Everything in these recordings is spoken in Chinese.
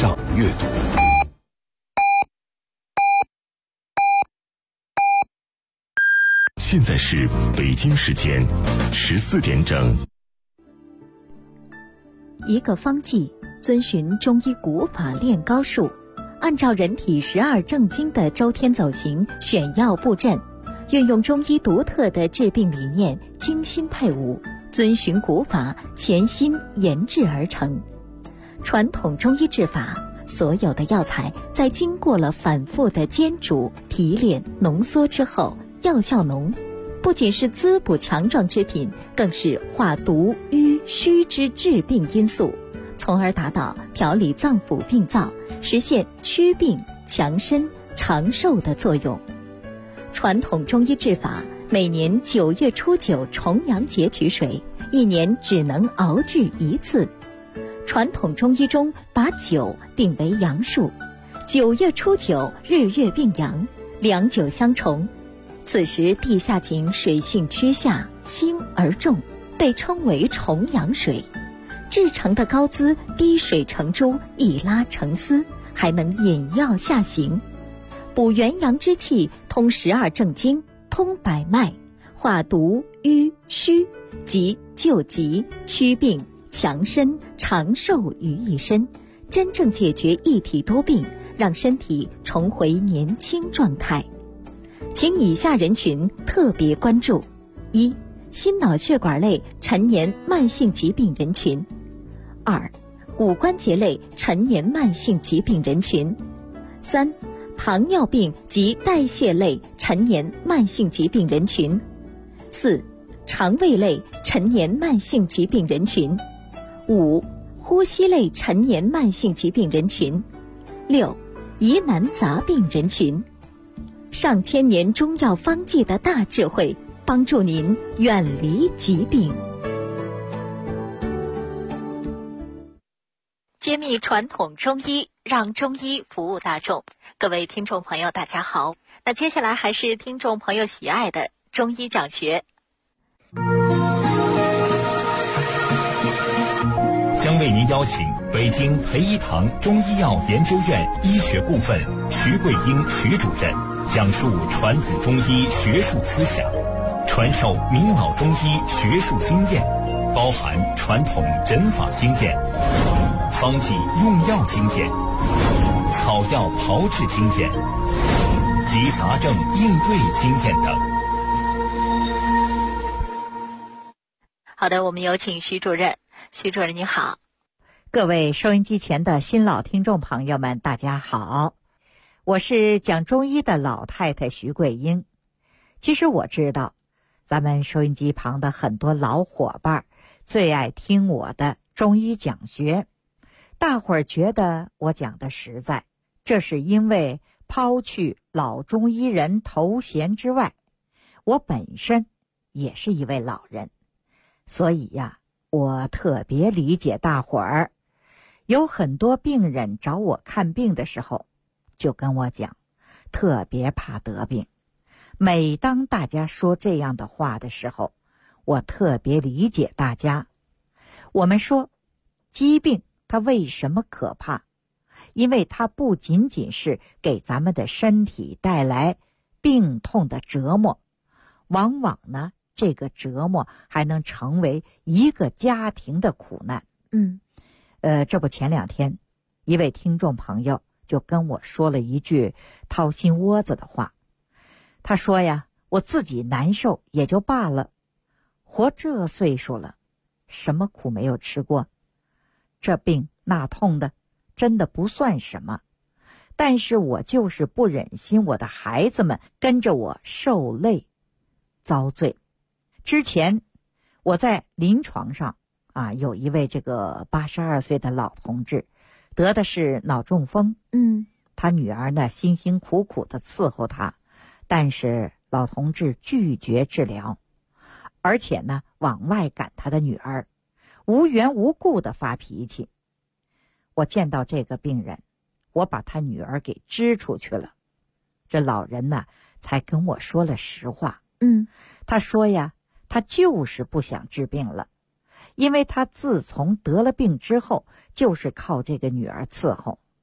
上阅读。现在是北京时间14点整。 一个方剂遵循中医古法练高术，按照人体12正经的周天走形选药布阵，运用中医独特的治病理念，精心配伍，遵循古法，潜心研制而成。传统中医治法，所有的药材在经过了反复的煎煮、提炼、浓缩之后，药效浓，不仅是滋补强壮之品，更是化毒瘀虚之治病因素，从而达到调理脏腑病灶，实现祛病强身长寿的作用。传统中医治法，每年9月初9重阳节取水，一年只能熬制一次。传统中医中把9定为阳数，9月初9日月并阳，两9相重，此时地下井水性趋下，轻而重，被称为重阳水。制成的膏滋滴水成珠，一拉成丝，还能引药下行，补元阳之气，通12正经，通百脉，化毒瘀虚，即救急祛病强身长寿于一身，真正解决一体多病，让身体重回年轻状态。请以下人群特别关注：一、心脑血管类陈年慢性疾病人群；二、骨关节类陈年慢性疾病人群；三、糖尿病及代谢类陈年慢性疾病人群；四、肠胃类陈年慢性疾病人群；五、呼吸类陈年慢性疾病人群；六、疑难杂病人群。上千年中药方剂的大智慧，帮助您远离疾病。揭秘传统中医，让中医服务大众。各位听众朋友大家好，那接下来还是听众朋友喜爱的中医讲学。 将为您邀请北京培一堂中医药研究院医学部分徐桂英徐主任讲述传统中医学术思想，传授明老中医学术经验，包含传统诊法经验、方剂用药经验、草药炮制经验及杂症应对经验等。 好的，我们有请徐主任。徐主任你好。 各位收音机前的新老听众朋友们大家好，我是讲中医的老太太徐桂英。其实我知道咱们收音机旁的很多老伙伴最爱听我的中医讲学，大伙儿觉得我讲的实在，这是因为抛去老中医人头衔之外，我本身也是一位老人，所以呀，我特别理解大伙儿。有很多病人找我看病的时候，就跟我讲，特别怕得病。每当大家说这样的话的时候，我特别理解大家。我们说，疾病它为什么可怕？因为它不仅仅是给咱们的身体带来病痛的折磨，往往呢，这个折磨还能成为一个家庭的苦难。这不前2天，一位听众朋友就跟我说了一句掏心窝子的话。他说呀，我自己难受也就罢了，活这岁数了，什么苦没有吃过，这病那痛的真的不算什么，但是我就是不忍心我的孩子们跟着我受累遭罪。之前我在临床上有一位这个82岁的老同志，得的是脑中风。他女儿呢辛辛苦苦的伺候他，但是老同志拒绝治疗，而且呢往外赶他的女儿，无缘无故的发脾气。我见到这个病人，我把他女儿给支出去了。这老人呢才跟我说了实话。他说呀，他就是不想治病了，因为他自从得了病之后，就是靠这个女儿伺候，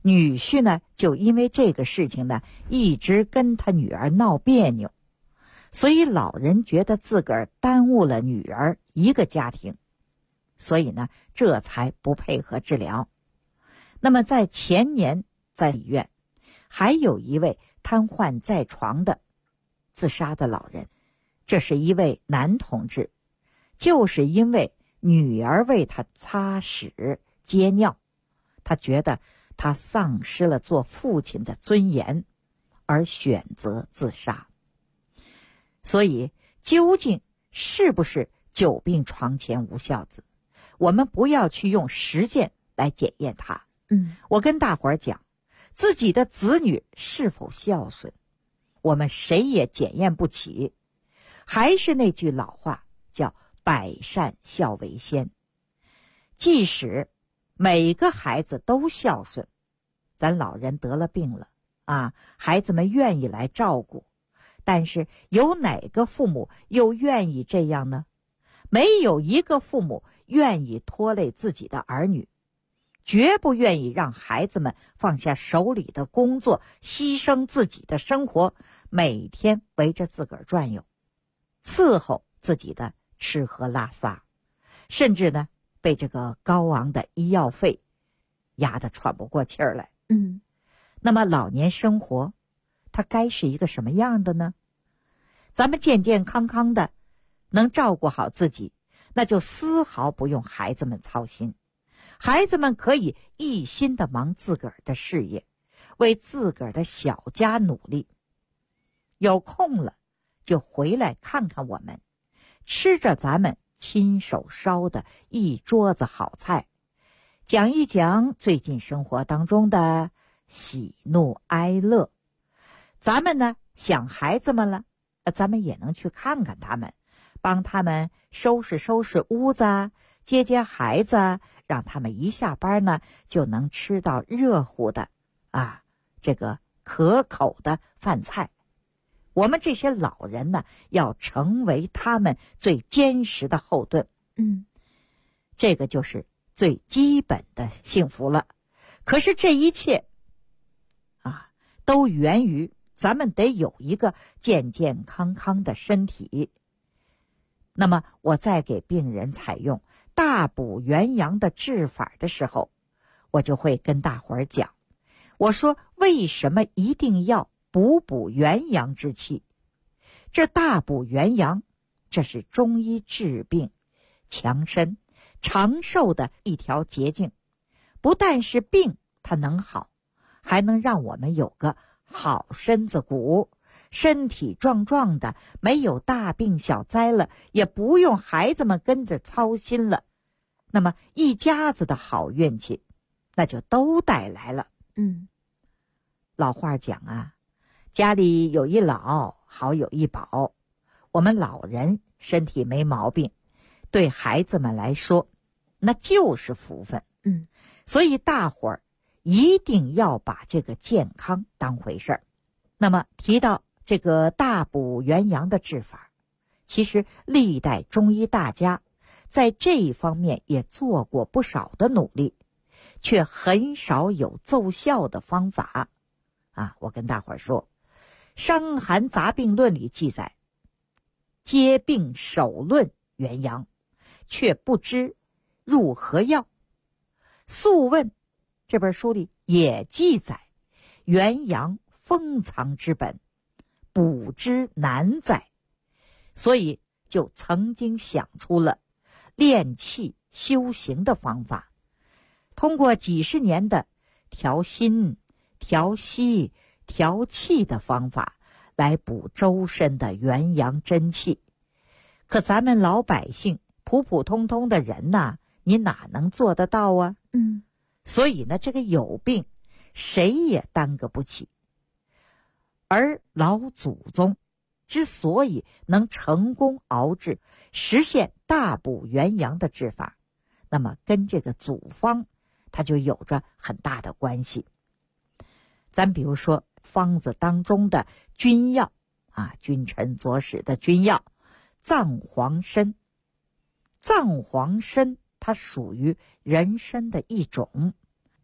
女婿呢就因为这个事情呢一直跟他女儿闹别扭，所以老人觉得自个儿耽误了女儿一个家庭，所以呢这才不配合治疗。那么在前年在医院还有一位瘫痪在床的自杀的老人，这是一位男同志，就是因为女儿为他擦屎接尿，他觉得他丧失了做父亲的尊严，而选择自杀。所以究竟是不是久病床前无孝子，我们不要去用实践来检验它。我跟大伙儿讲，自己的子女是否孝顺，我们谁也检验不起。还是那句老话，叫百善孝为先。即使每个孩子都孝顺，咱老人得了病了啊，孩子们愿意来照顾，但是有哪个父母又愿意这样呢？没有一个父母愿意拖累自己的儿女，绝不愿意让孩子们放下手里的工作，牺牲自己的生活，每天围着自个儿转悠，伺候自己的吃喝拉撒，甚至呢被这个高昂的医药费压得喘不过气儿来。那么老年生活它该是一个什么样的呢？咱们健健康康的能照顾好自己，那就丝毫不用孩子们操心，孩子们可以一心的忙自个儿的事业，为自个儿的小家努力，有空了就回来看看我们，吃着咱们亲手烧的一桌子好菜，讲一讲最近生活当中的喜怒哀乐。咱们呢想孩子们了，咱们也能去看看他们，帮他们收拾收拾屋子，接接孩子，让他们一下班呢就能吃到热乎的这个可口的饭菜。我们这些老人呢要成为他们最坚实的后盾。这个就是最基本的幸福了。可是这一切都源于咱们得有一个健健康康的身体。那么我在给病人采用大补元阳的治法的时候，我就会跟大伙儿讲，我说为什么一定要补元阳之气？这大补元阳，这是中医治病强身长寿的一条捷径。不但是病它能好，还能让我们有个好身子骨，身体壮壮的，没有大病小灾了，也不用孩子们跟着操心了，那么一家子的好运气那就都带来了。老话讲家里有一老，好有一宝。我们老人身体没毛病，对孩子们来说那就是福分。所以大伙儿一定要把这个健康当回事儿。那么提到这个大补元阳的治法，其实历代中医大家在这一方面也做过不少的努力，却很少有奏效的方法我跟大伙儿说，《伤寒杂病论》里记载，皆病首论元阳，却不知入何药。《素问》这本书里也记载，元阳封藏之本，补之难哉。所以就曾经想出了练气修行的方法，通过几十年的调心调息调气的方法来补周身的元阳真气。可咱们老百姓普普通通的人你哪能做得到啊？所以呢这个有病谁也耽搁不起。而老祖宗之所以能成功熬制实现大补元阳的治法，那么跟这个祖方它就有着很大的关系。咱比如说方子当中的君药君臣佐使的君药藏黄参。藏黄参它属于人参的一种，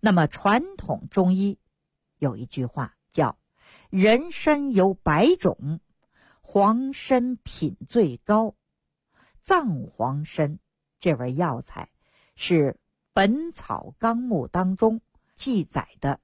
那么传统中医有一句话叫人参有100种，黄参品最高。藏黄参这味药材是《本草纲目》当中记载的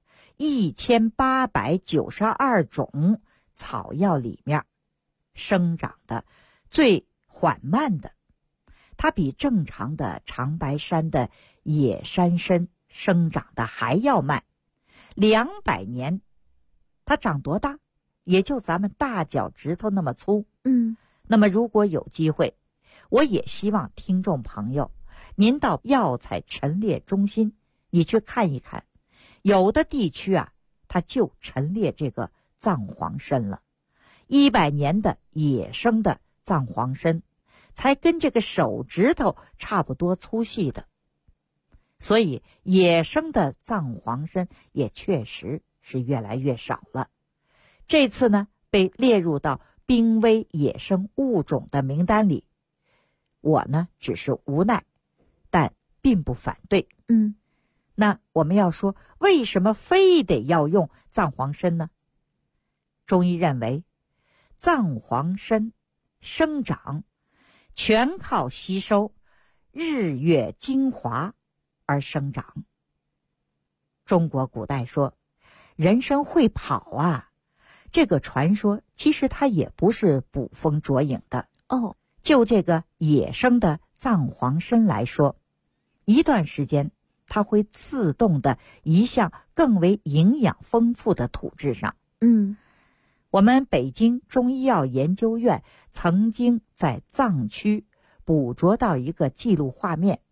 1892种草药里面生长的最缓慢的，它比正常的长白山的野山参生长的还要慢。200年它长多大？也就咱们大脚趾头那么粗。那么如果有机会，我也希望听众朋友您到药材陈列中心你去看一看，有的地区啊它就陈列这个藏黄参了。100年的野生的藏黄参才跟这个手指头差不多粗细的，所以野生的藏黄参也确实是越来越少了。这次呢被列入到濒危野生物种的名单里，我呢只是无奈，但并不反对。那我们要说为什么非得要用藏黄参呢？中医认为藏黄参生长全靠吸收日月精华而生长。中国古代说人参会跑啊，这个传说其实它也不是捕风捉影的。就这个野生的藏黄参来说，一段时间它会自动的移向更为营养丰富的土质上。我们北京中医药研究院曾经在藏区捕捉到一个记录画面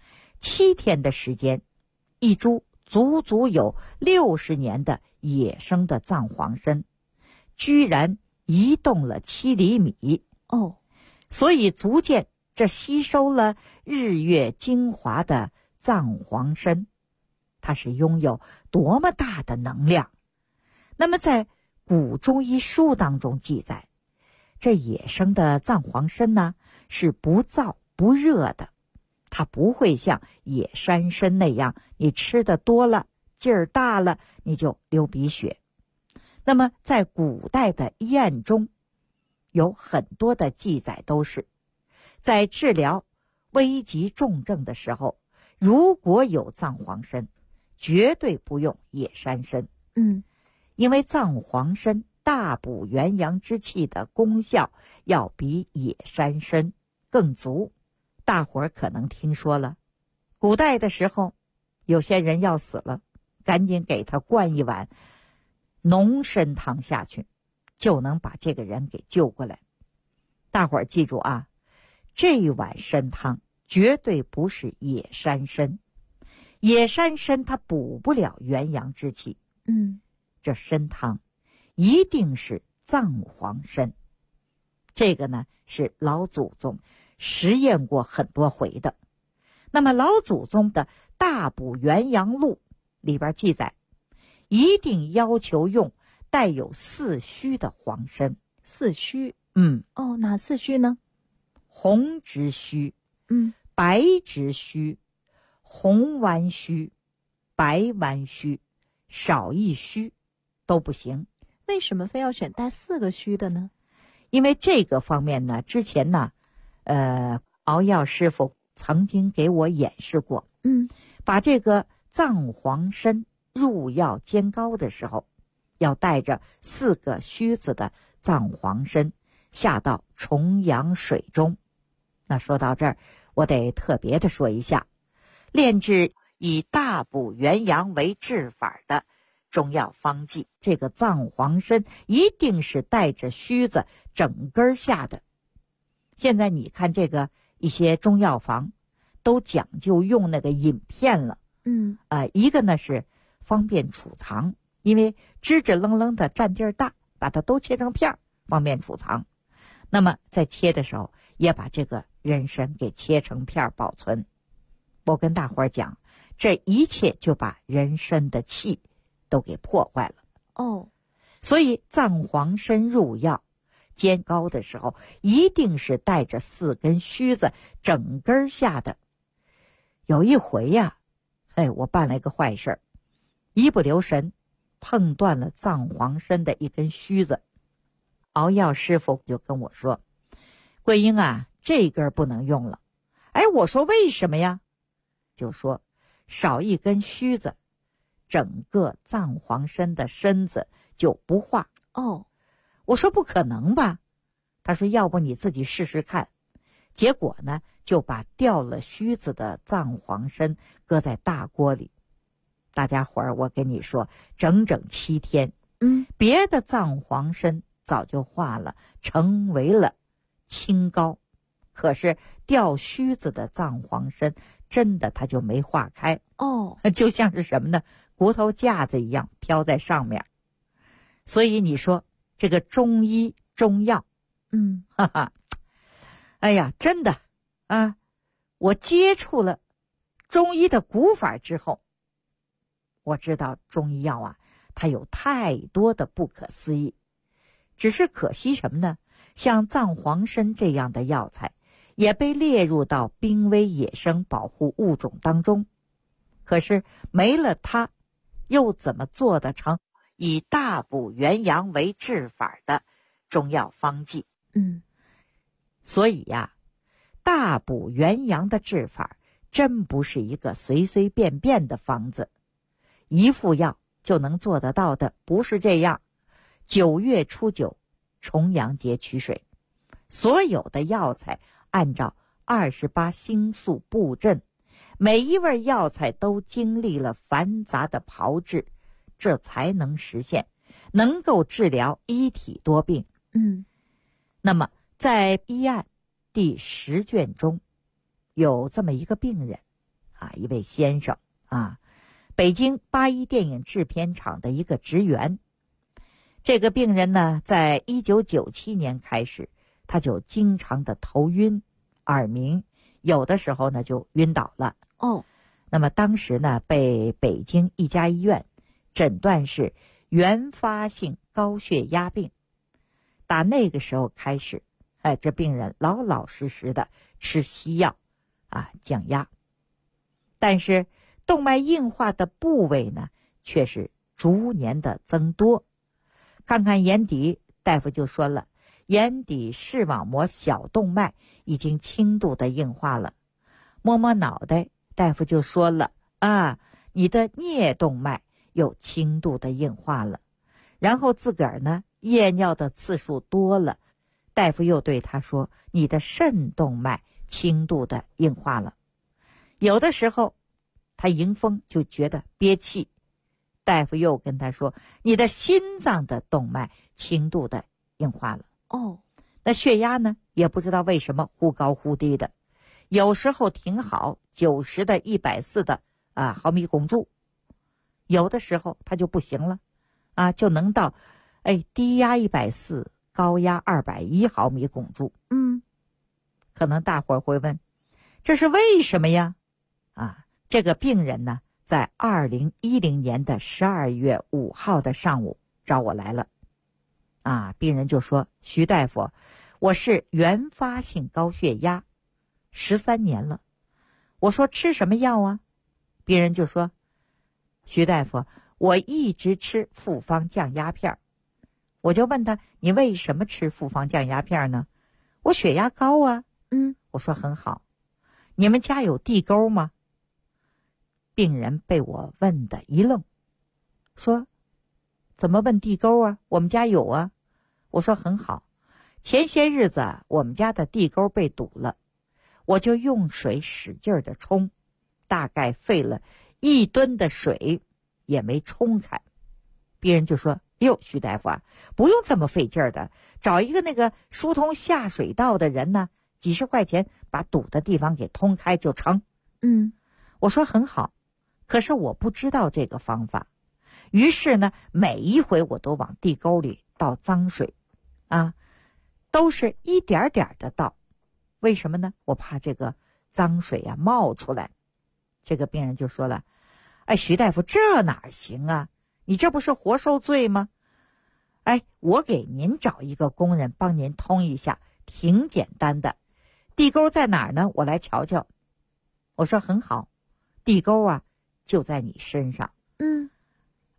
，7天的时间，一株足足有60年的野生的藏黄参居然移动了7厘米。所以足见这吸收了日月精华的藏黄参它是拥有多么大的能量。那么在古中医书当中记载，这野生的藏黄参呢是不燥不热的，它不会像野山参那样你吃的多了劲儿大了你就流鼻血。那么在古代的医案中有很多的记载都是在治疗危急重症的时候，如果有藏黄参绝对不用野山参。因为藏黄参大补元阳之气的功效要比野山参更足。大伙儿可能听说了，古代的时候有些人要死了，赶紧给他灌一碗浓参汤下去，就能把这个人给救过来。大伙儿记住啊，这碗参汤绝对不是野山参，野山参它补不了元阳之气。这参汤一定是藏黄参。这个呢是老祖宗实验过很多回的。那么老祖宗的大补元阳录里边记载，一定要求用带有4须的黄参。 4须？哪4须呢？ 红直须、白直须、红弯须、白弯须，少一须都不行。 为什么非要选带4个须的呢？ 因为这个方面呢，之前呢熬药师傅曾经给我演示过。把这个藏黄参入药煎膏的时候，要带着4个须子的藏黄参下到重阳水中。那说到这儿，我得特别的说一下，炼制以大补元阳为治法的中药方剂，这个藏黄参一定是带着须子整根下的。现在你看这个一些中药房都讲究用那个饮片了。一个呢是方便储藏，因为支支棱棱的占地儿大，把它都切成片方便储藏。那么在切的时候也把这个人参给切成片保存。我跟大伙儿讲，这一切就把人参的气都给破坏了。所以藏黄参入药煎膏的时候一定是带着4根须子整根下的。有一回呀，我办了一个坏事， 一不留神碰断了藏黄参的一根须子。熬药师傅就跟我说，桂英啊，这根不能用了。哎，我说为什么呀？就说少一根须子，整个藏黄参的身子就不化。 哦， 我说不可能吧？他说要不你自己试试看。结果呢，就把掉了须子的藏黄参搁在大锅里。大家伙儿，我跟你说，整整7天，别的藏黄参早就化了，成为了清膏。可是掉须子的藏黄参真的它就没化开。 哦， 就像是什么呢？骨头架子一样飘在上面。所以你说这个中医中药，哈哈，哎呀，真的啊！我接触了中医的古法之后，我知道中医药啊，它有太多的不可思议。只是可惜什么呢？像藏黄参这样的药材也被列入到濒危野生保护物种当中。可是没了它，又怎么做得成以大补元阳为治法的中药方剂？所以呀，大补元阳的治法真不是一个随随便便的方子，一副药就能做得到的不是这样。9月初9，重阳节取水，所有的药材按照28星宿布阵，每一味药材都经历了繁杂的炮制，这才能实现，能够治疗一体多病。那么在医案第10卷中，有这么一个病人啊，一位先生啊，北京81电影制片厂的一个职员。这个病人呢，在1997年开始，他就经常的头晕、耳鸣，有的时候呢就晕倒了。那么当时呢，被北京一家医院诊断是原发性高血压病。打那个时候开始，这病人老老实实的吃西药啊，降压。但是动脉硬化的部位呢，却是逐年的增多。看看眼底，大夫就说了，眼底视网膜小动脉已经轻度的硬化了。摸摸脑袋，大夫就说了啊，你的颞动脉有轻度的硬化了。然后自个儿呢，夜尿的次数多了，大夫又对他说，你的肾动脉轻度的硬化了。有的时候他迎风就觉得憋气，大夫又跟他说，你的心脏的动脉轻度的硬化了。那血压呢，也不知道为什么忽高忽低的，有时候挺好，90的140的毫米汞柱，有的时候他就不行了啊，就能到低压140，高压210毫米汞柱。可能大伙儿会问，这是为什么呀？这个病人呢，在2010年的12月5号的上午找我来了。病人就说，徐大夫，我是原发性高血压13年了。我说吃什么药啊？病人就说，徐大夫，我一直吃复方降压片。我就问他，你为什么吃复方降压片呢？我血压高啊。我说很好。你们家有地沟吗？病人被我问的一愣，说怎么问地沟啊？我们家有啊。我说很好。前些日子我们家的地沟被堵了，我就用水使劲的冲，大概费了1吨的水也没冲开。病人就说，哟，徐大夫啊，不用这么费劲的，找一个那个疏通下水道的人呢，几十块钱把堵的地方给通开就成。我说很好，可是我不知道这个方法。于是呢，每一回我都往地沟里倒脏水都是一点点的倒。为什么呢？我怕这个脏水冒出来。这个病人就说了，徐大夫，这哪行啊？你这不是活受罪吗？我给您找一个工人帮您通一下，挺简单的。地沟在哪儿呢？我来瞧瞧。我说很好，地沟就在你身上。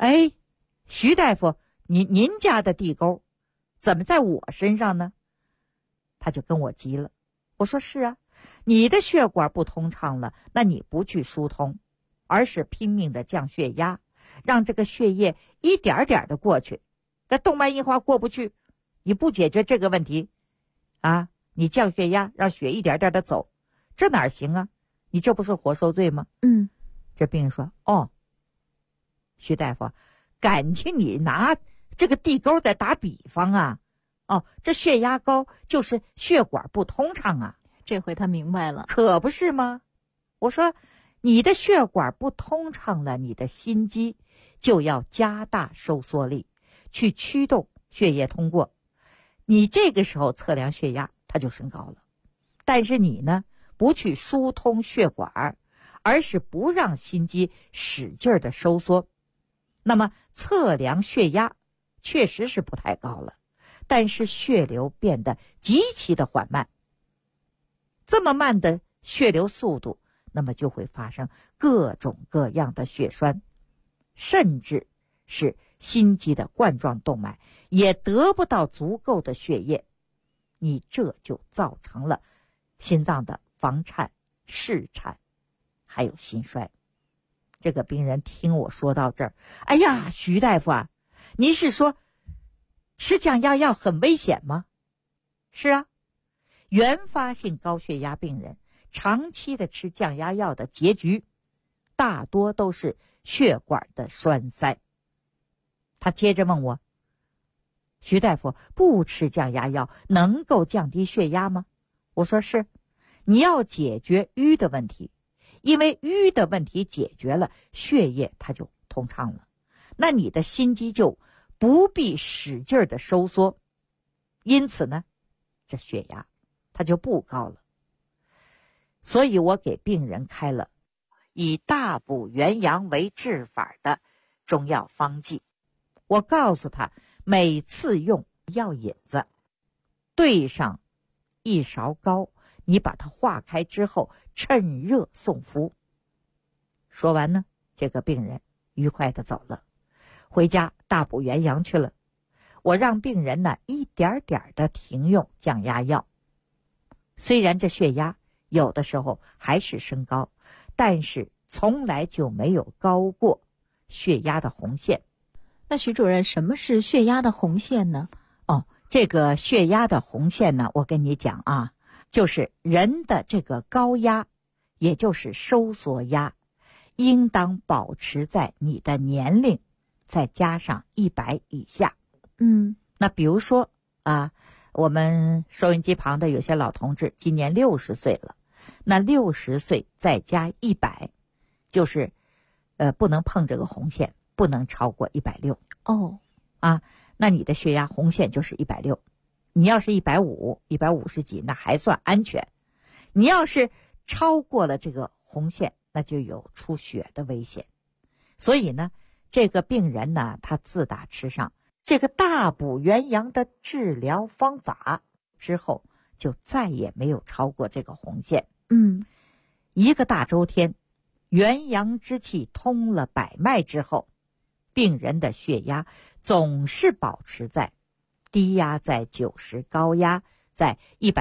哎，徐大夫，您家的地沟怎么在我身上呢？他就跟我急了。我说是啊，你的血管不通畅了，那你不去疏通，而是拼命的降血压，让这个血液一点点的过去。那动脉硬化过不去，你不解决这个问题啊，你降血压，让血一点点的走，这哪行啊？你这不是活受罪吗？这病人说，哦，徐大夫，感情你拿这个地沟在打比方啊？哦，这血压高就是血管不通畅啊。 这回他明白了。 可不是吗？我说你的血管不通畅了，你的心肌就要加大收缩力去驱动血液通过，你这个时候测量血压它就升高了。但是你呢，不去疏通血管，而是不让心肌使劲的收缩，那么测量血压确实是不太高了，但是血流变得极其的缓慢。这么慢的血流速度，那么就会发生各种各样的血栓，甚至是心肌的冠状动脉也得不到足够的血液，你这就造成了心脏的房颤、室颤，还有心衰。这个病人听我说到这儿，哎呀，徐大夫啊，您是说吃降压药很危险吗？是啊，原发性高血压病人长期的吃降压药的结局，大多都是血管的栓塞。他接着问我，徐大夫，不吃降压药能够降低血压吗？我说是，你要解决瘀的问题，因为瘀的问题解决了，血液它就通畅了，那你的心肌就不必使劲的收缩，因此呢，这血压它就不高了。所以我给病人开了以大补元阳为治法的中药方剂。我告诉他，每次用药引子兑上1勺膏，你把它化开之后趁热送服。说完呢，这个病人愉快地走了，回家大补元阳去了。我让病人呢一点点的停用降压药，虽然这血压有的时候还是升高，但是从来就没有高过血压的红线。 那徐主任，什么是血压的红线呢？ 这个血压的红线呢，我跟你讲啊，就是人的这个高压，也就是收缩压，应当保持在你的年龄再加上100以下。那比如说啊，我们收音机旁的有些老同志今年60岁了，那60岁再加100，就是不能碰这个红线，不能超过160。那你的血压红线就是160。你要是150、150几，那还算安全。你要是超过了这个红线，那就有出血的危险。所以呢，这个病人呢，他自打吃上这个大补元阳的治疗方法之后，就再也没有超过这个红线。一个大周天，元阳之气通了百脉之后，病人的血压总是保持在低压在90，高压在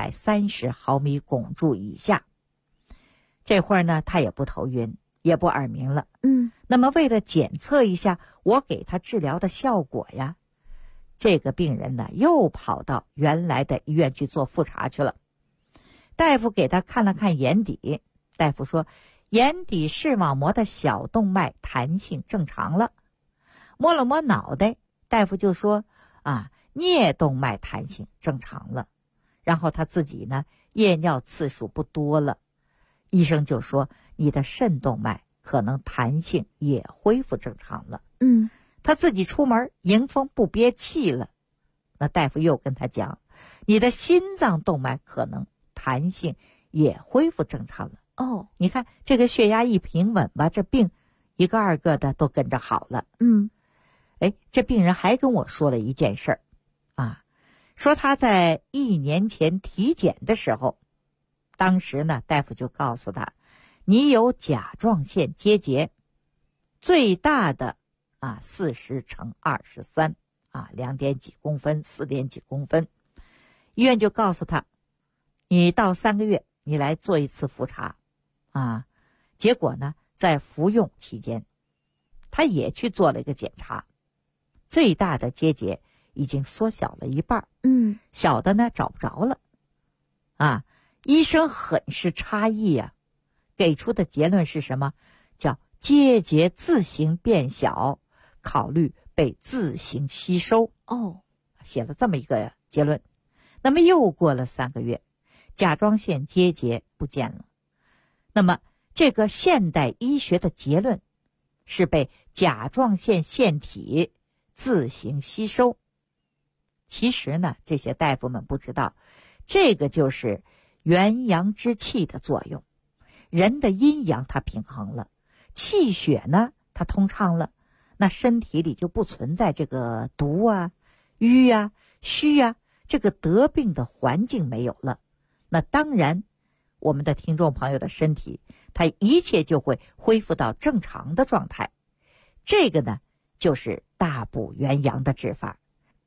130毫米汞柱以下。这会儿呢，他也不头晕，也不耳鸣了。那么为了检测一下我给他治疗的效果呀，这个病人呢又跑到原来的医院去做复查去了。大夫给他看了看眼底，大夫说眼底视网膜的小动脉弹性正常了。摸了摸脑袋，大夫就说颞动脉弹性正常了。然后他自己呢夜尿次数不多了，医生就说你的肾动脉可能弹性也恢复正常了。他自己出门迎风不憋气了。那大夫又跟他讲，你的心脏动脉可能弹性也恢复正常了。你看这个血压一平稳吧，这病一个二个的都跟着好了。这病人还跟我说了一件事儿说他在1年前体检的时候，当时呢大夫就告诉他，你有甲状腺结节，最大的 40乘232点几公分4点几公分。医院就告诉他，你到3个月你来做一次复查结果呢，在服用期间他也去做了一个检查，最大的结节已经缩小了一半，小的呢找不着了医生很是诧异给出的结论是什么？叫结节自行变小，考虑被自行吸收。写了这么一个结论。那么又过了3个月，甲状腺结节不见了。那么这个现代医学的结论是被甲状腺腺体自行吸收。其实呢，这些大夫们不知道，这个就是元阳之气的作用。人的阴阳它平衡了，气血呢它通畅了，那身体里就不存在这个毒瘀虚这个得病的环境没有了。那当然我们的听众朋友的身体它一切就会恢复到正常的状态。这个呢就是大补元阳的治法。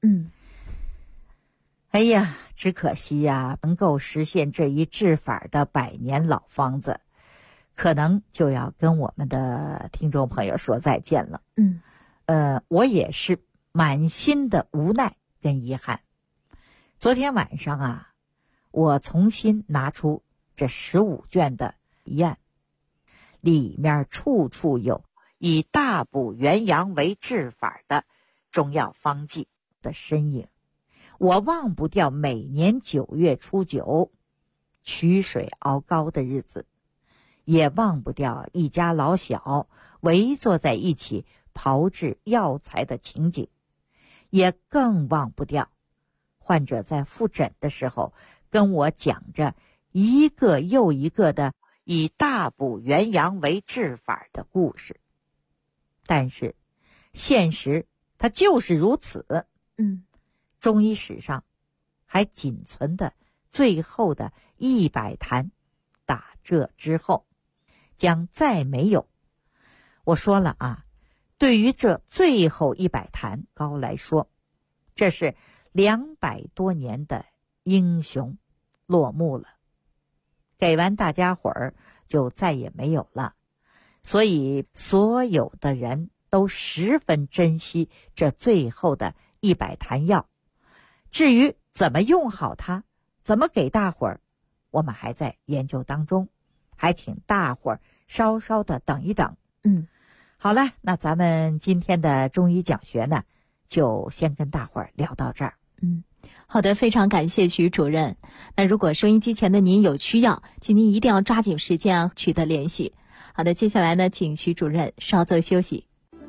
哎呀，只可惜能够实现这一治法的100年老方子可能就要跟我们的听众朋友说再见了。我也是满心的无奈跟遗憾。昨天晚上我重新拿出这15卷的医案，里面处处有以大补元阳为治法的中药方剂的身影。我忘不掉每年9月初9曲水熬膏的日子，也忘不掉一家老小围坐在一起炮制药材的情景，也更忘不掉患者在复诊的时候跟我讲着一个又一个的以大补元阳为治法的故事。但是现实它就是如此。中医史上还仅存的最后的100坛打这之后将再没有。我说了对于这最后100坛膏来说，这是200多年的英雄落幕了，给完大家伙儿就再也没有了。所以所有的人都十分珍惜这最后的100坛药。至于怎么用好它，怎么给大伙儿，我们还在研究当中，还请大伙儿稍稍的等一等。好了，那咱们今天的中医讲学呢，就先跟大伙儿聊到这儿。 好的，非常感谢徐主任。那如果收音机前的您有需要，请您一定要抓紧时间取得联系。好的，接下来呢，请徐主任稍作休息。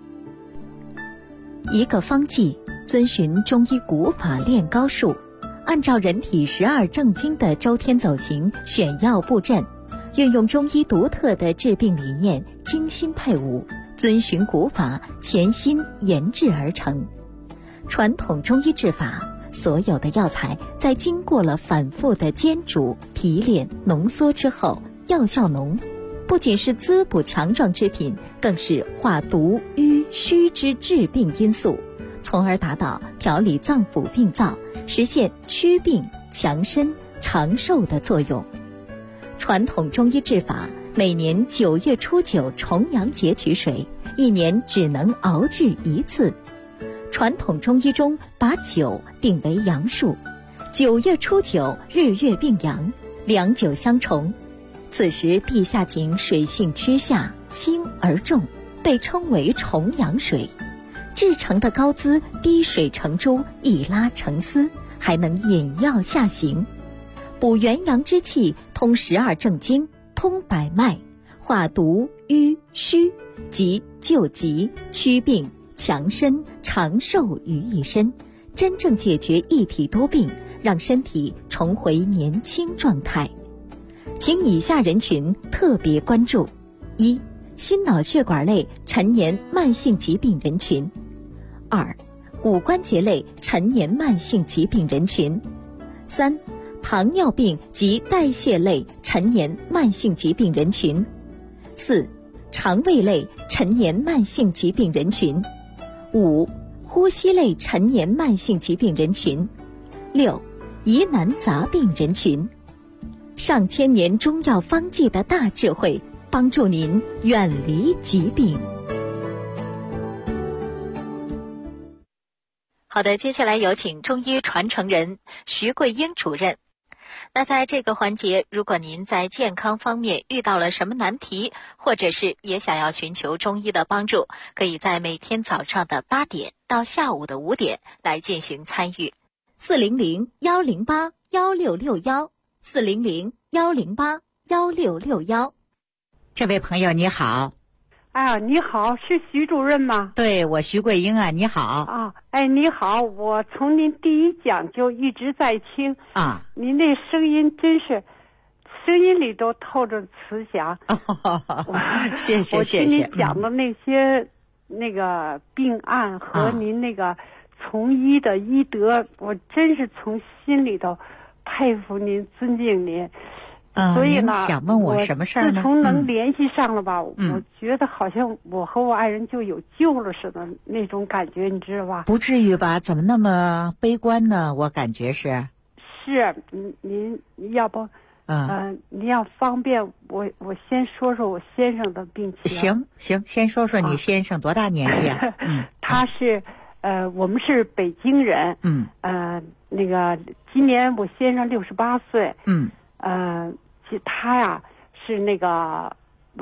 一个方剂遵循中医古法炼膏术，按照人体12正经的周天走形选药布阵，运用中医独特的治病理念，精心配伍，遵循古法，潜心研制而成。传统中医治法，所有的药材在经过了反复的煎煮、提炼、浓缩之后，药效浓，不仅是滋补强壮之品，更是化毒瘀虚之治病因素，从而达到调理脏腑病灶，实现祛病强身长寿的作用。传统中医治法，每年9月初9重阳节取水，1年只能熬制1次。传统中医中把9定为阳数，9月初9日月并阳，良久相重。此时地下井水性趋下，轻而重，被称为重阳水。制成的膏滋滴水成珠，一拉成丝，还能引药下行，补元阳之气，通12正经，通百脉，化毒瘀虚，及救急祛病强身长寿于一身，真正解决一体多病，让身体重回年轻状态。请以下人群特别关注：一、心脑血管类陈年慢性疾病人群；二、骨关节类陈年慢性疾病人群；三、糖尿病及代谢类陈年慢性疾病人群；四、肠胃类陈年慢性疾病人群； 5. 呼吸类陈年慢性疾病人群。6. 疑难杂病人群。上千年中药方剂的大智慧，帮助您远离疾病。好的，接下来有请中医传承人徐桂英主任。那在这个环节，如果您在健康方面遇到了什么难题，或者是也想要寻求中医的帮助，可以在每天早上的8点到下午的5点来进行参与。400-108-1661，400-108-1661。 这位朋友你好。 你好，是徐主任吗？ 对，我徐桂英啊，你好。 你好，我从您第一讲就一直在听啊， 您那声音真是，声音里都透着慈祥。 谢谢。 我听您讲的那些那个病案和您那个从医的医德，我真是从心里头佩服您、尊敬您。所以呢， 您想问我什么事儿呢？ 自从能联系上了吧，我觉得好像我和我爱人就有救了似的那种感觉，你知道吧？ 不至于吧？怎么那么悲观呢？我感觉是。 您要不，您要方便我先说说我先生的病情。 行，先说说你先生多大年纪啊？ 他是我们是北京人。那个今年我先生68岁。他呀是那个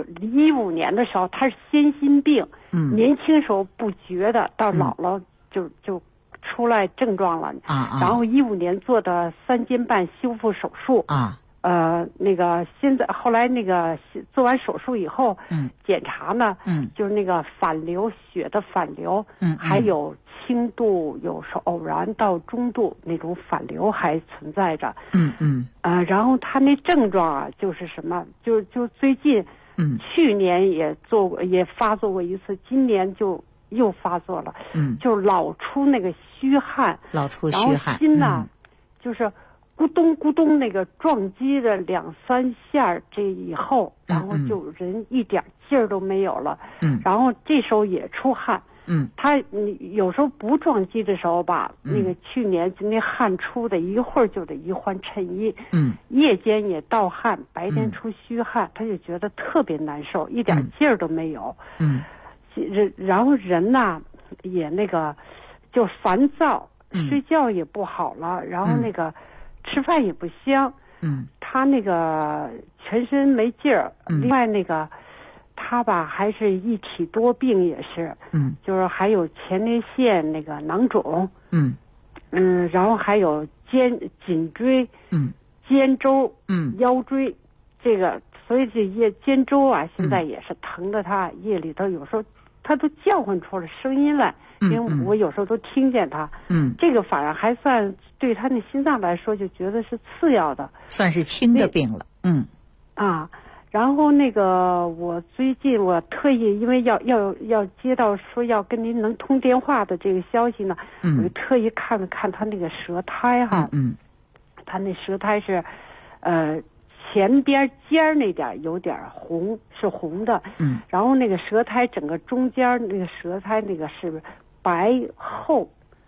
15年的时候，他是先心病。年轻时候不觉得，到老了就出来症状了。然后15年做的3间半修复手术。那个现在后来那个做完手术以后，检查呢，就是那个反流，血的反流，还有轻度，有时候偶然到中度那种反流还存在着。然后他那症状啊，就是什么，就最近，去年也发作过一次，今年就又发作了。就老出那个虚汗， 然后心呢，就是咕咚咕咚那个撞击的2-3下，这以后，然后就人一点劲儿都没有了。然后这时候也出汗。他有时候不撞击的时候吧，那个去年那汗出的一会儿就得一换衬衣。夜间也盗汗，白天出虚汗，他就觉得特别难受，一点劲儿都没有。然后人呐也那个就烦躁，睡觉也不好了，然后那个吃饭也不香。他那个全身没劲儿。另外那个他吧还是一体多病，也是。就是还有前列腺那个囊肿。然后还有颈椎。肩周。腰椎，这个所以这肩周啊现在也是疼的，他夜里头有时候他都叫唤出了声音来。因为我有时候都听见他。这个反而还算对他那心脏来说就觉得是次要的， 算是轻的病了。 然后那个我最近我特意因为要接到说要跟您能通电话的这个消息呢，我就特意看了看他那个舌苔哈。他那舌苔是前边尖那点有点红，是红的。然后那个舌苔整个中间那个舌苔那个是白厚。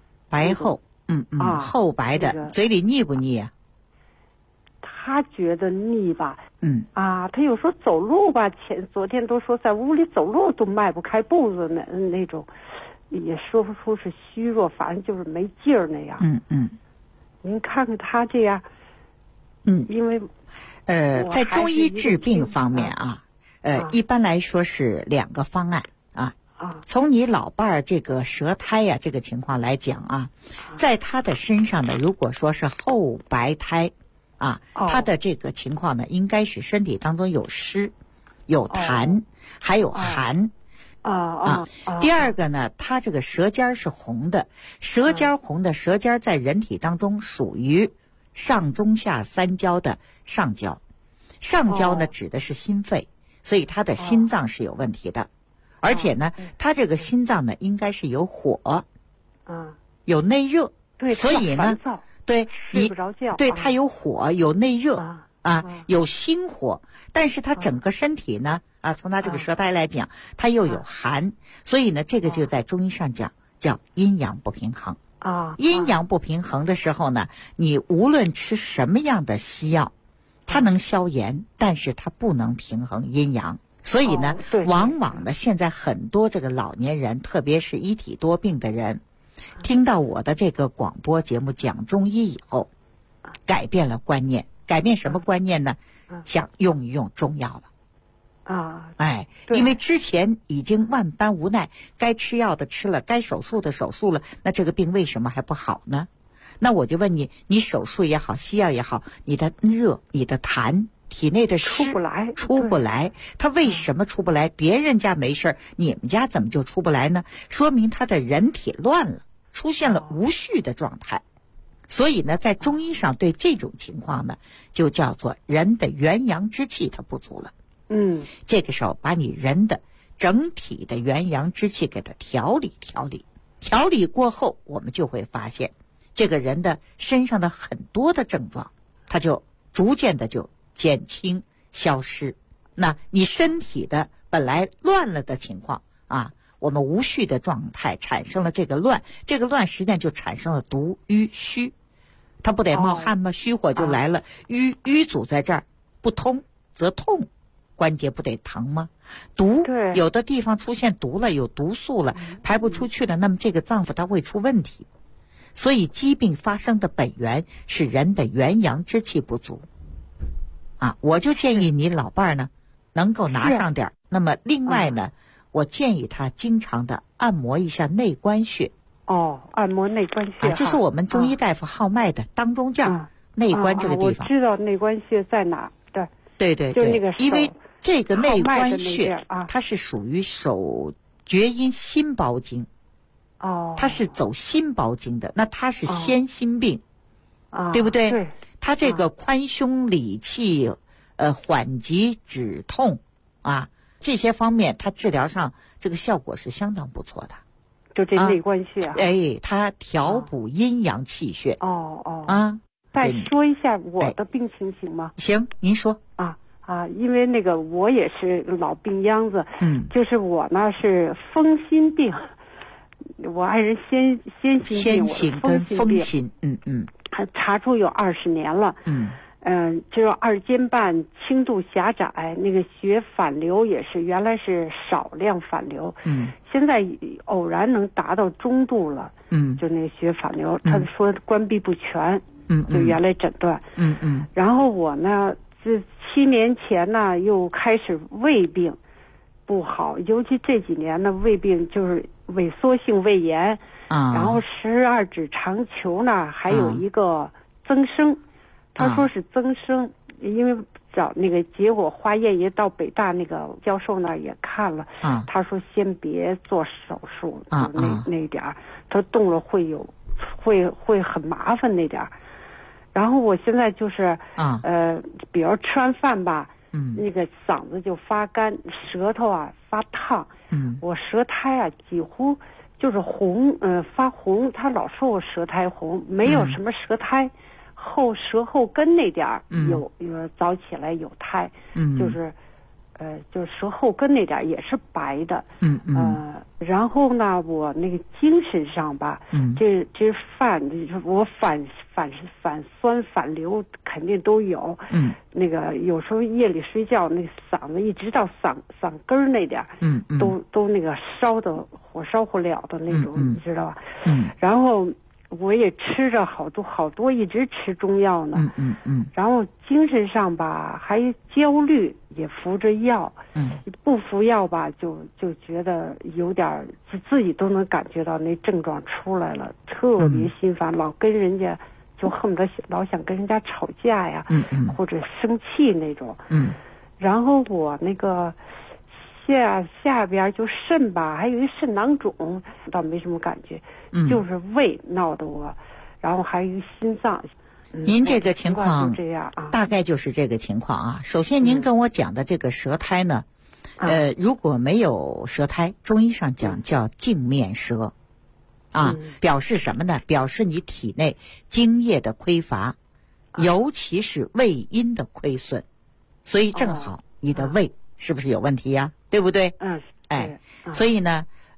厚白的。嘴里腻不腻啊？ 他觉得腻吧。他有时候走路吧，昨天都说在屋里走路都迈不开步子那种，也说不出是虚弱，反正就是没劲儿那样。您看看他这样。因为在中医治病方面一般来说是2个方案。从你老伴儿这个舌苔呀这个情况来讲在他的身上呢，如果说是厚白苔他的这个情况呢，应该是身体当中有湿、有痰，还有寒。第二个呢，他这个舌尖是红的，舌尖红的，舌尖在人体当中属于上中下3焦的上焦，上焦呢指的是心肺，所以他的心脏是有问题的。而且呢，他这个心脏呢应该是有火，有内热。所以呢，对， 睡不着觉。 对，他有火，有内热有心火，但是他整个身体呢从他这个舌苔来讲，他又有寒，所以呢，这个就在中医上讲叫阴阳不平衡。阴阳不平衡的时候呢，你无论吃什么样的西药，它能消炎，但是它不能平衡阴阳。所以呢，往往呢，现在很多这个老年人，特别是一体多病的人，听到我的这个广播节目讲中医以后，改变了观念。改变什么观念呢？想用一用中药了。因为之前已经万般无奈，该吃药的吃了，该手术的手术了，那这个病为什么还不好呢？那我就问你，你手术也好，西药也好，你的热、你的痰、体内的湿出不来，它为什么出不来？别人家没事，你们家怎么就出不来呢？说明他的人体乱了，出现了无序的状态。所以呢，在中医上对这种情况呢，就叫做人的元阳之气它不足了。这个时候把你人的整体的元阳之气给它调理过后，我们就会发现这个人的身上的很多的症状，它就逐渐的就减轻消失。那你身体的本来乱了的情况我们无序的状态产生了这个乱，这个乱实际上就产生了毒瘀虚，它不得冒汗吗？虚火就来了，瘀阻在这儿，不通则痛，关节不得疼吗？毒有的地方出现毒了，有毒素了，排不出去了，那么这个脏腑它会出问题。所以疾病发生的本源是人的元阳之气不足我就建议你老伴儿呢能够拿上点。那么另外呢，我建议他经常的按摩一下内关穴。 按摩内关穴这是我们中医大夫号脉的当中将内关这个地方。 我知道内关穴在哪。 对， 就那个因为这个内关穴它是属于手厥阴心包经。它是走心包经的，那它是先心病对不对？ 对， 它这个宽胸理气缓急止痛这些方面它治疗上这个效果是相当不错的。 就这内关穴它调补阴阳气血。 再说一下我的病情行吗？ 行，您说。 因为那个我也是老病秧子，就是我呢是风心病，我爱人先心跟风心， 查出有20年了，只有二尖瓣轻度狭窄，那个血反流也是原来是少量反流，现在偶然能达到中度了，就那个血反流，他说关闭不全，就原来诊断，然后我呢，这7年前呢又开始胃病不好，尤其这几年呢胃病就是萎缩性胃炎，然后12指肠球呢还有一个增生，他说是增生，因为找那个结果化验也到北大那个教授那儿也看了，他说先别做手术，那点儿他动了会很麻烦那点儿。然后我现在就是比如吃完饭吧，那个嗓子就发干，舌头发烫，我舌苔几乎就是红，发红，他老说我舌苔红，没有什么舌苔，舌后根那点儿有早起来有苔，就是舌后根那点儿也是白的，然后呢，我那个精神上吧，这我反酸反流肯定都有，那个有时候夜里睡觉，那嗓子一直到嗓根儿那点儿，都那个烧的火烧不了的那种，你知道吧？然后我也吃着好多一直吃中药呢，然后精神上吧还焦虑，也服着药，不服药吧就觉得有点自己都能感觉到那症状出来了，特别心烦，老跟人家就恨不得老想跟人家吵架呀，或者生气那种，然后我那个下边就肾吧，还有一肾囊肿，倒没什么感觉，就是胃闹得我，然后还有一心脏。 您这个情况这样大概就是这个情况首先您跟我讲的这个舌苔呢，如果没有舌苔，中医上讲叫镜面舌表示什么呢？表示你体内津液的匮乏，尤其是胃阴的亏损，所以正好你的胃是不是有问题呀？对不对？所以呢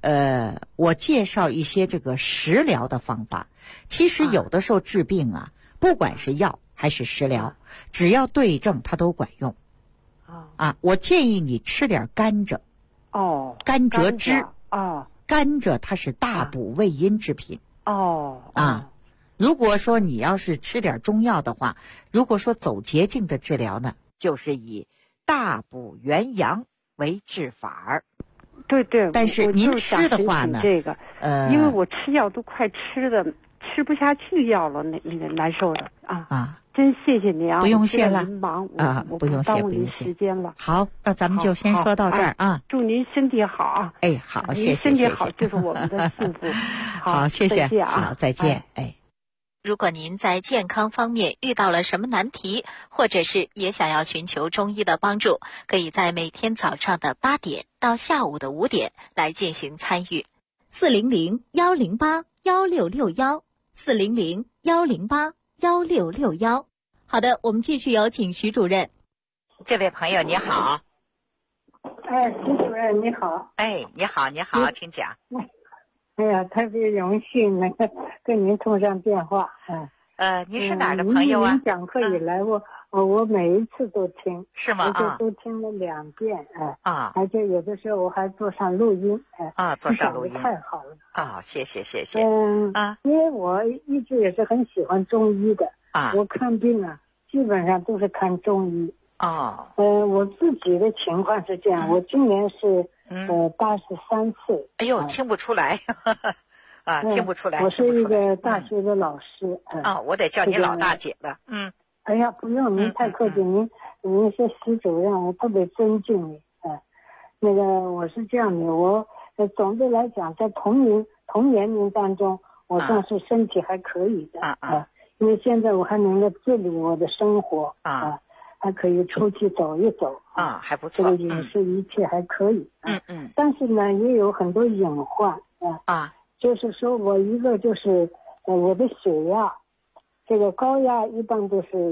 我介绍一些这个食疗的方法。其实有的时候治病啊，不管是药还是食疗，只要对症它都管用。我建议你吃点甘蔗。甘蔗汁。甘蔗它是大补胃阴之品。如果说你要是吃点中药的话，如果说走捷径的治疗呢，就是以大补元阳为治法。 对， 但是您吃的话呢， 这个因为我吃药都快吃不下去药了，那个难受的真谢谢您啊！ 不用谢了， 您忙不用谢， 耽误您时间了。 好，那咱们就先说到这儿啊！ 祝您身体好啊！ 好，谢谢， 身体好就是我们的幸福。 好，谢谢，好，再见。 如果您在健康方面遇到了什么难题，或者是也想要寻求中医的帮助，可以在每天早上的8点到下午的5点来进行参与。400-108-1661，400-108-1661。好的，我们继续有请徐主任。 这位朋友你好。 徐主任你好。 你好，请讲。 特别荣幸能够跟您通上电话。 您是哪儿的朋友啊？ 您讲课以来，我每一次都听。 是吗？ 而且都听了2遍。而且有的时候我还做上录音。 做上录音太好了。 谢谢。 因为我一直也是很喜欢中医的。我看病基本上都是看中医。我自己的情况是这样，我今年是83岁。 听不出来。听不出来。 我是一个大学的老师。 我得叫你老大姐了。 不用，您太客气。您是徐主任，我特别尊敬你。我是这样的，我总的来讲，在同年龄当中，我算是身体还可以的。因为现在我还能够自理我的生活。还可以出去走一走。 还不错。 这个饮食一切还可以。但是呢，也有很多隐患。就是说我一个就是我的血压，这个高压一般都是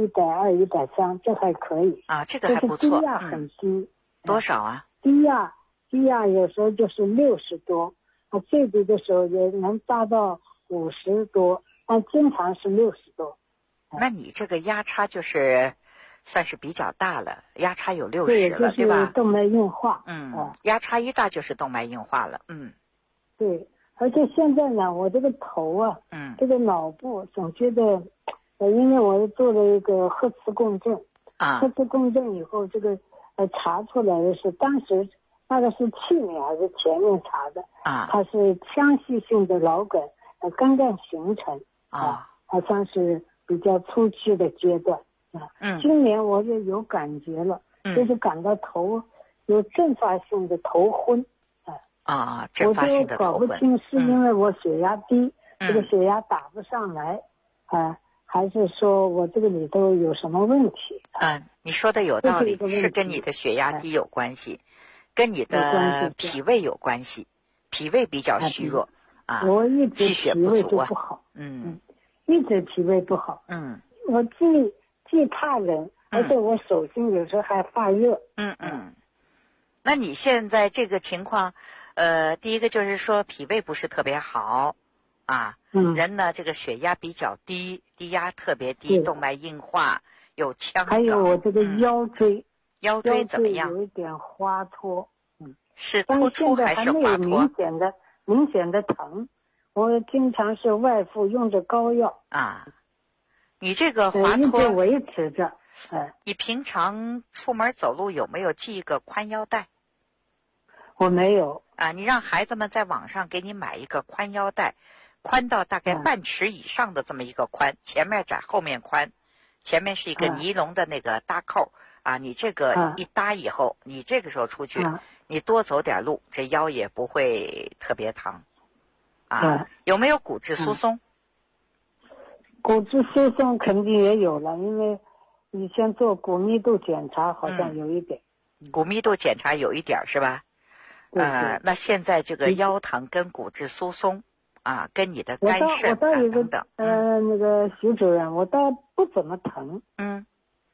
120、130，这还可以。 这个还不错。 低压很低。 多少啊？ 低压有时候就是60多，最低的时候也能达到50多，但经常是60多。 那你这个压差就是算是比较大了，压差有60了，对吧？ 就是动脉硬化。 压差一大就是动脉硬化了。 对，而且现在呢，我这个头这个脑部总觉得，因为我做了一个核磁共振。核磁共振以后，这个查出来的是当时大概是去年还是前年查的。它是腔隙性的脑梗刚刚形成。好像是比较初期的阶段。今年我就有感觉了。就是感到头有阵发性的头昏。 阵发性的头昏。 我就搞不清是因为我血压低，这个血压打不上来，还是说我这个里头有什么问题？ 你说的有道理，是跟你的血压低有关系，跟你的脾胃有关系，脾胃比较虚弱。 我一直气血脾胃不足就不好。一直脾胃不好。我既怕冷，而且我手心有时候还发热。 那你现在这个情况，第一个就是说脾胃不是特别好。人呢这个血压比较低，低压特别低，动脉硬化，有腔梗。 还有我这个腰椎。 腰椎怎么样？ 有一点滑脱。 是突出还是滑脱？ 但是现在还没有明显的疼。我经常是外敷用着膏药。 你这个滑脱一直维持着。 你平常出门走路有没有系一个宽腰带？ 我没有。 你让孩子们在网上给你买一个宽腰带，宽到大概半尺以上的这么一个宽，前面窄后面宽，前面是一个尼龙的那个搭扣。你这个一搭以后，你这个时候出去，你多走点路，这腰也不会特别疼。有没有骨质疏松？ 骨质疏松肯定也有了，因为以前做骨密度检查好像有一点。 骨密度检查有一点是吧？那现在这个腰疼跟骨质疏松跟你的肝肾等等。 那个徐主任，我倒不怎么疼。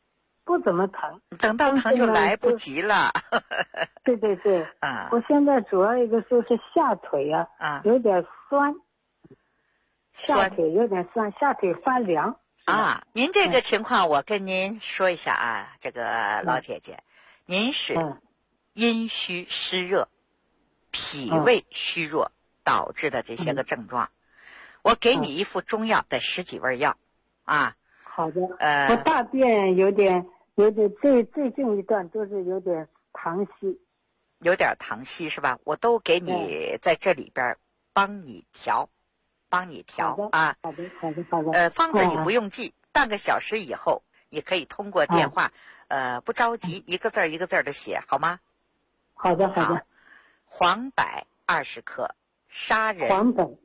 不怎么疼， 等到疼就来不及了。 对对对， 啊， 我现在主要一个就是下腿有点酸，下腿有点酸，下腿发凉。 啊，您这个情况我跟您说一下啊，这个老姐姐，您是阴虚湿热、脾胃虚弱导致的这些个症状。我给你一副中药的10几味药啊。 好的。我大便有点最近一段都是有点溏稀。 有点溏稀是吧？我都给你在这里边帮你调啊。 好的。 方子你不用记，半个小时以后你可以通过电话，不着急，一个字一个字的写，好吗？ 好的。 黄柏20克，砂仁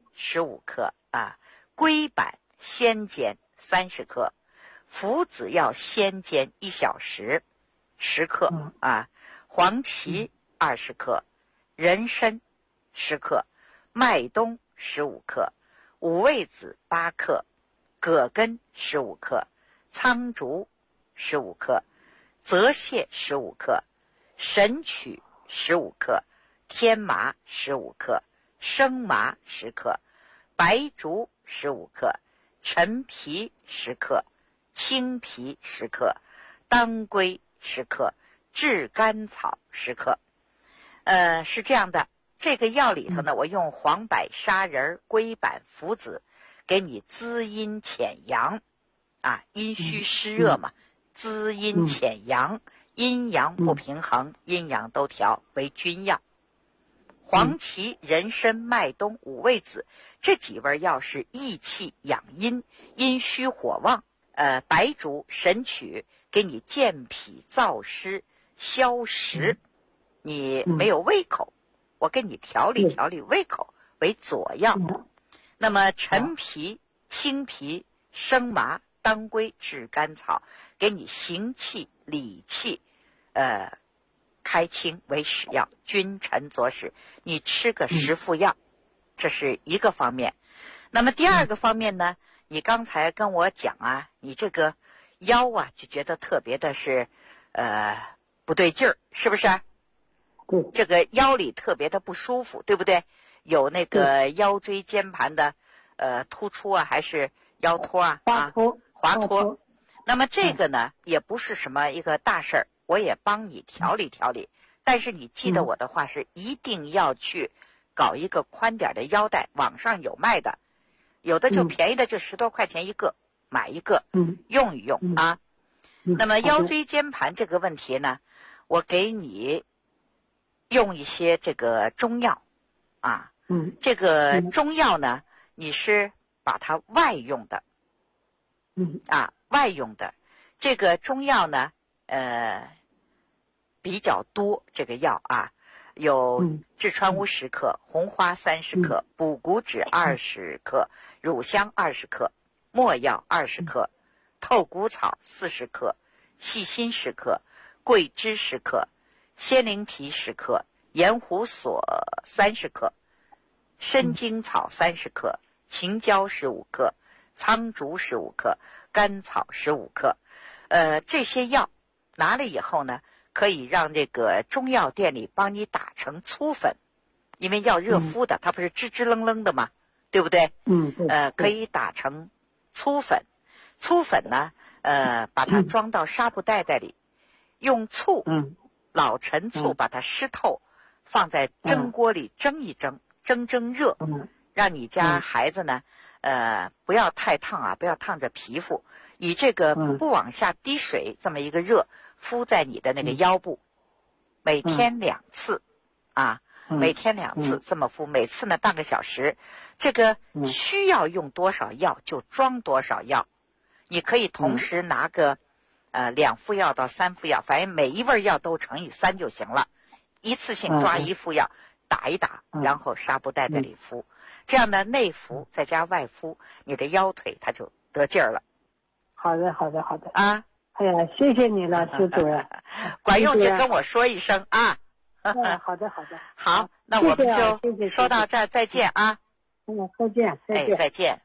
15克啊，龟板先煎30克，附子药先煎1小时10克啊，黄芪20克，人参10克，麦冬15克，五味子8克，葛根15克，苍术15克，泽泻15克，神曲15克，天麻15克，生麻10克，白术15克，陈皮10克，青皮10克，当归10克，炙甘草10克。是这样的，这个药里头呢，我用黄柏、砂仁、龟板、附子给你滋阴潜阳啊，阴虚湿热嘛，滋阴潜阳，阴阳不平衡，阴阳都调为君药。黄芪、人参、麦冬、五味子这几味药是益气养阴，阴虚火旺。白术、神曲给你健脾燥湿消食，你没有胃口，我给你调理胃口为佐药。那么陈皮、青皮、生麻、当归、炙甘草给你行气理气，开清为使药，君臣佐使，你吃个10副药，这是一个方面。那么第二个方面呢，你刚才跟我讲啊，你这个腰啊就觉得特别的是不对劲儿，是不是？这个腰里特别的不舒服，对不对？有那个腰椎间盘的突出啊，还是腰托啊？滑脱。那么这个呢，也不是什么一个大事儿，我也帮你调理。但是你记得我的话，是一定要去搞一个宽点的腰带，网上有卖的，有的就便宜的就10多块钱一个，买一个用一用啊。那么腰椎间盘这个问题呢，我给你用一些这个中药啊。这个中药呢，你是把它外用的。外用的这个中药呢，比较多。这个药啊，有炙川乌10克，红花30克，补骨脂20克，乳香20克，没药20克，透骨草40克，细辛10克，桂枝10克，仙灵皮10克，盐胡索30克，参荆草30克，秦椒15克，苍术15克，甘草15克。这些药拿了以后呢，可以让这个中药店里帮你打成粗粉，因为要热敷的，它不是支支楞楞的吗？对不对？可以打成粗粉。粗粉呢，把它装到纱布袋袋里，用醋，老陈醋把它湿透，放在蒸锅里蒸一蒸，蒸热，让你家孩子呢，不要太烫啊，不要烫着皮肤，以这个不往下滴水这么一个热敷在你的那个腰部，每天2次啊，每天2次这么敷，每次呢半个小时。这个需要用多少药就装多少药，你可以同时拿个2副药到3副药，反正每一味药都乘以3就行了，一次性抓1副药打一打，然后纱布袋袋里敷，这样呢内服再加外敷，你的腰腿它就得劲儿了。 好的啊！ 哎呀，谢谢你了，徐主任。 管用就跟我说一声啊。 好的。 好，那我们就说到这儿，再见啊。 再见。 再见。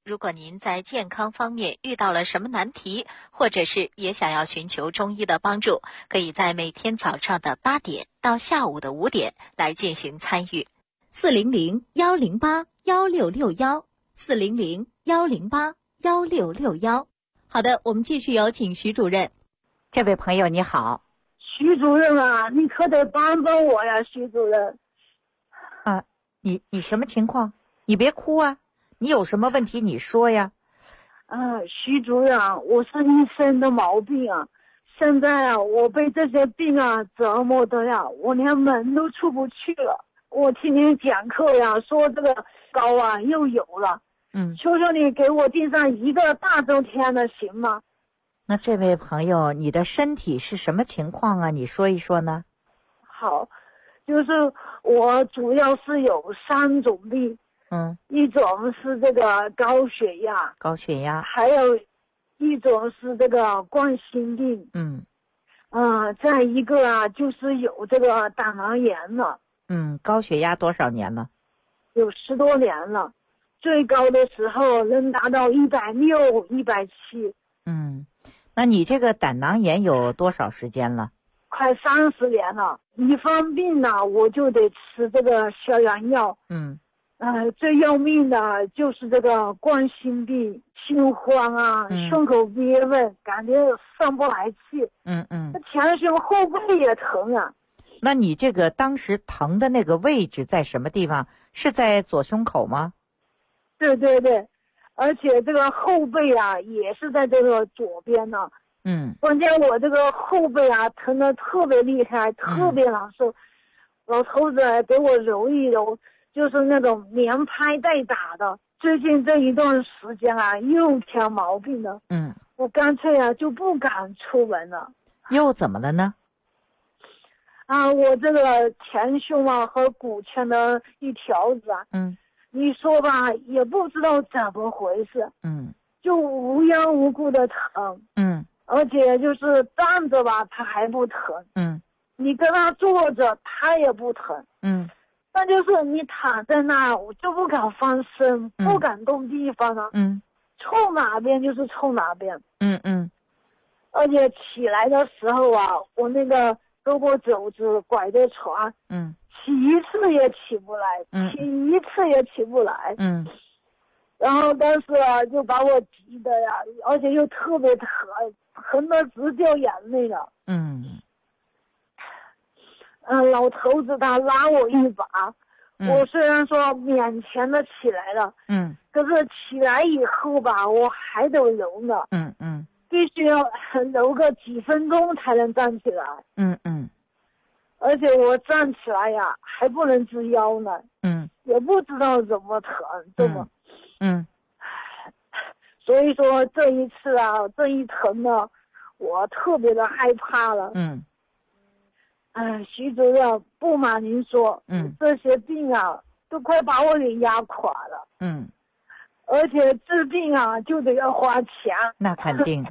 如果您在健康方面遇到了什么难题，或者是也想要寻求中医的帮助，可以在每天早上的8点到下午的5点来进行参与。400-108-1661，400-108-1661。好的，我们继续有请徐主任。 这位朋友你好。 徐主任啊，你可得帮帮我呀，徐主任。 啊，你什么情况？你别哭啊，你有什么问题你说呀。 徐主任啊，我是一身的毛病啊，现在啊，我被这些病啊折磨的呀，我连门都出不去了。我听您讲课呀，说这个膏啊又有了，求求你给我订上1个大周天的行吗？ 那这位朋友，你的身体是什么情况啊？你说一说呢？ 好，就是我主要是有3种病，一种是这个高血压，还有一种是这个冠心病，再一个啊就是有这个胆囊炎了。 高血压多少年了？ 有10多年了，最高的时候能达到160、170。 那你这个胆囊炎有多少时间了？ 快30年了。一犯病呢，我就得吃这个消炎药。最要命的就是这个冠心病，心慌啊，胸口憋闷，感觉上不来气。前胸后背也疼啊。 那你这个当时疼的那个位置在什么地方？是在左胸口吗？ 对对对，而且这个后背啊也是在这个左边呢。关键我这个后背啊疼得特别厉害，特别难受。老头子给我揉一揉，就是那种连拍带打的。最近这一段时间啊又添毛病了。我干脆啊就不敢出门了。 又怎么了呢？ 我这个前胸啊和骨前的一条子啊，你说吧也不知道怎么回事，就无缘无故的疼，而且就是站着吧它还不疼，你跟他坐着他也不疼，但就是你躺在那我就不敢翻身，不敢动地方了，冲哪边就是冲哪边，而且起来的时候啊，我那个胳膊肘子拐着床，起一次也起不来，起一次也起不来，然后当时啊就把我急的呀，而且又特别疼得直掉眼泪了。老头子他拉我一把，我虽然说勉强的起来了，可是起来以后吧，我还得揉呢，必须要揉个几分钟才能站起来，而且我站起来呀还不能直腰呢，也不知道怎么疼，对吗？所以说这一次啊，这一疼呢，我特别的害怕了。徐主任，不瞒您说，这些病啊，都快把我给压垮了。而且治病啊，就得要花钱。 那肯定，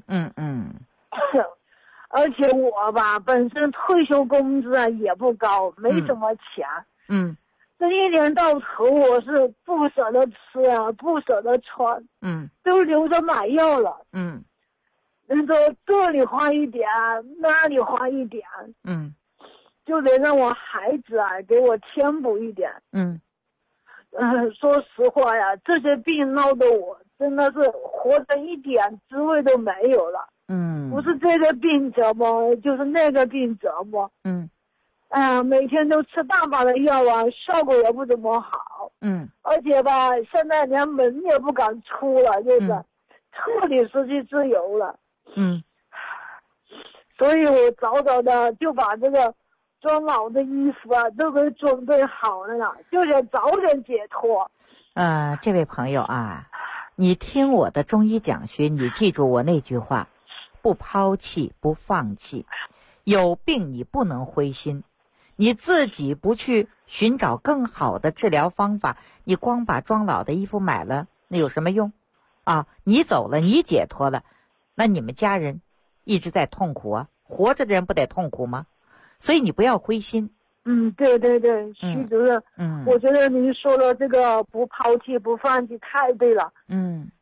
而且我吧，本身退休工资啊也不高，没什么钱。这一年到头我是不舍得吃啊，不舍得穿，都留着买药了。人说这里花一点，那里花一点，就得让我孩子啊给我填补一点。说实话呀，这些病闹得我真的是活着一点滋味都没有了。不是这个病折磨，就是那个病折磨。每天都吃大把的药啊，效果也不怎么好。而且吧，现在连门也不敢出了，就是彻底失去自由了。所以我早早的就把这个装老的衣服啊都给准备好了呢，就想早点解脱。 这位朋友啊，你听我的中医讲学，你记住我那句话，不抛弃不放弃，有病你不能灰心，你自己不去寻找更好的治疗方法，你光把装老的衣服买了，那有什么用啊？你走了，你解脱了，那你们家人一直在痛苦啊，活着的人不得痛苦吗？所以你不要灰心。 对对对，徐主任，我觉得您说的这个不抛弃不放弃太对了。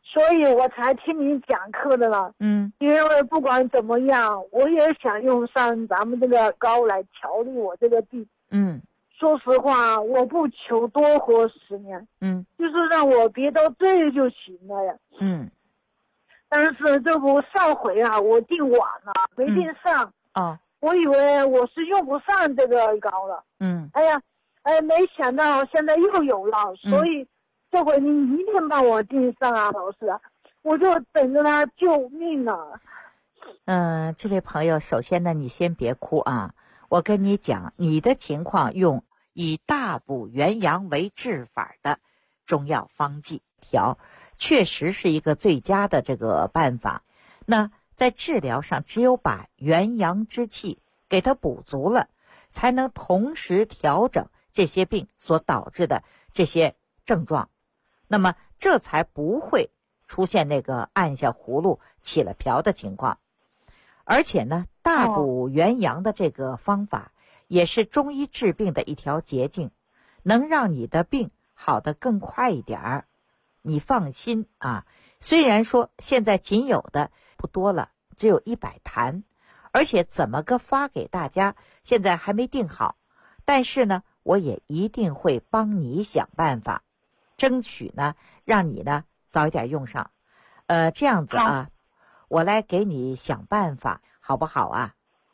所以我才听你讲课的了。因为不管怎么样，我也想用上咱们这个膏来调理我这个病。说实话，我不求多活10年，就是让我别到这就行了呀。但是这不上回啊，我订晚了，没订上。我以为我是用不上这个膏了。没想到现在又有了，所以这回你一定帮我订上啊，老师，我就等着他救命了。 这位朋友，首先呢，你先别哭啊，我跟你讲，你的情况用以大补元阳为治法的中药方剂调，确实是一个最佳的这个办法。那在治疗上，只有把元阳之气给它补足了，才能同时调整这些病所导致的这些症状，那么这才不会出现那个按下葫芦起了瓢的情况。而且呢，大补元阳的这个方法也是中医治病的一条捷径，能让你的病好得更快一点儿。你放心啊，虽然说现在仅有的不多了，只有100坛，而且怎么个发给大家现在还没定好，但是呢我也一定会帮你想办法，争取呢让你呢早一点用上。这样子啊，我来给你想办法，好不好啊？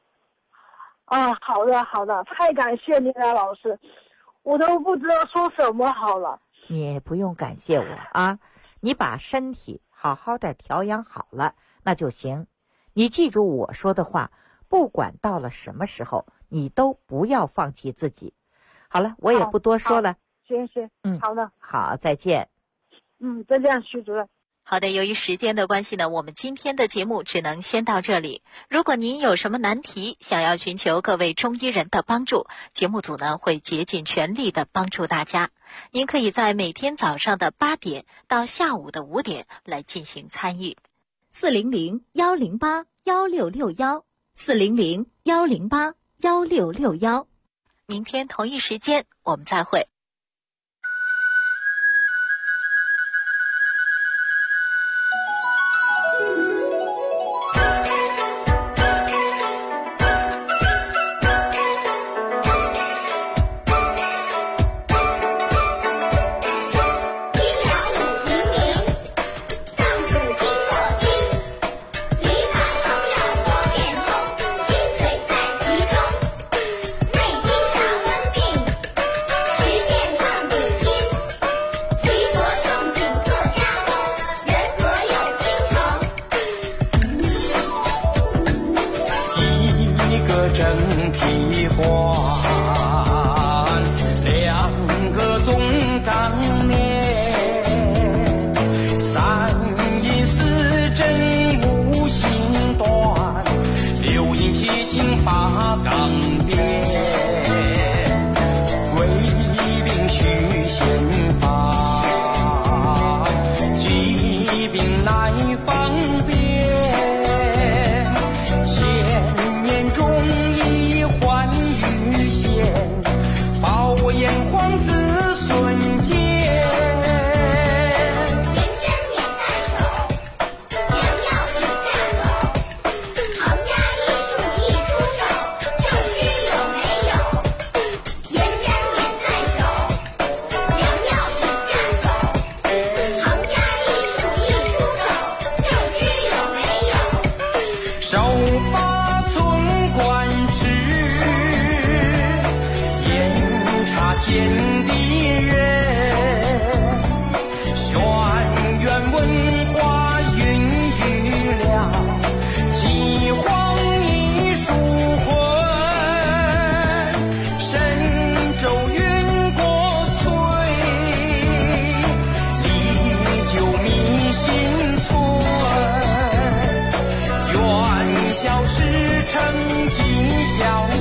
好的好的，太感谢你了，老师，我都不知道说什么好了。 你不用感谢我啊，你把身体好好的调养好了那就行。你记住我说的话，不管到了什么时候，你都不要放弃自己。好了，我也不多说了。 行，好的， 好，再见。 再见，徐主任。 好的，由于时间的关系呢，我们今天的节目只能先到这里。如果您有什么难题，想要寻求各位中医人的帮助，节目组呢会竭尽全力的帮助大家。您可以在每天早上的8点到下午的5点来进行参与。400-108-1661，400-108-1661。明天同一时间我们再会。 小事成计较。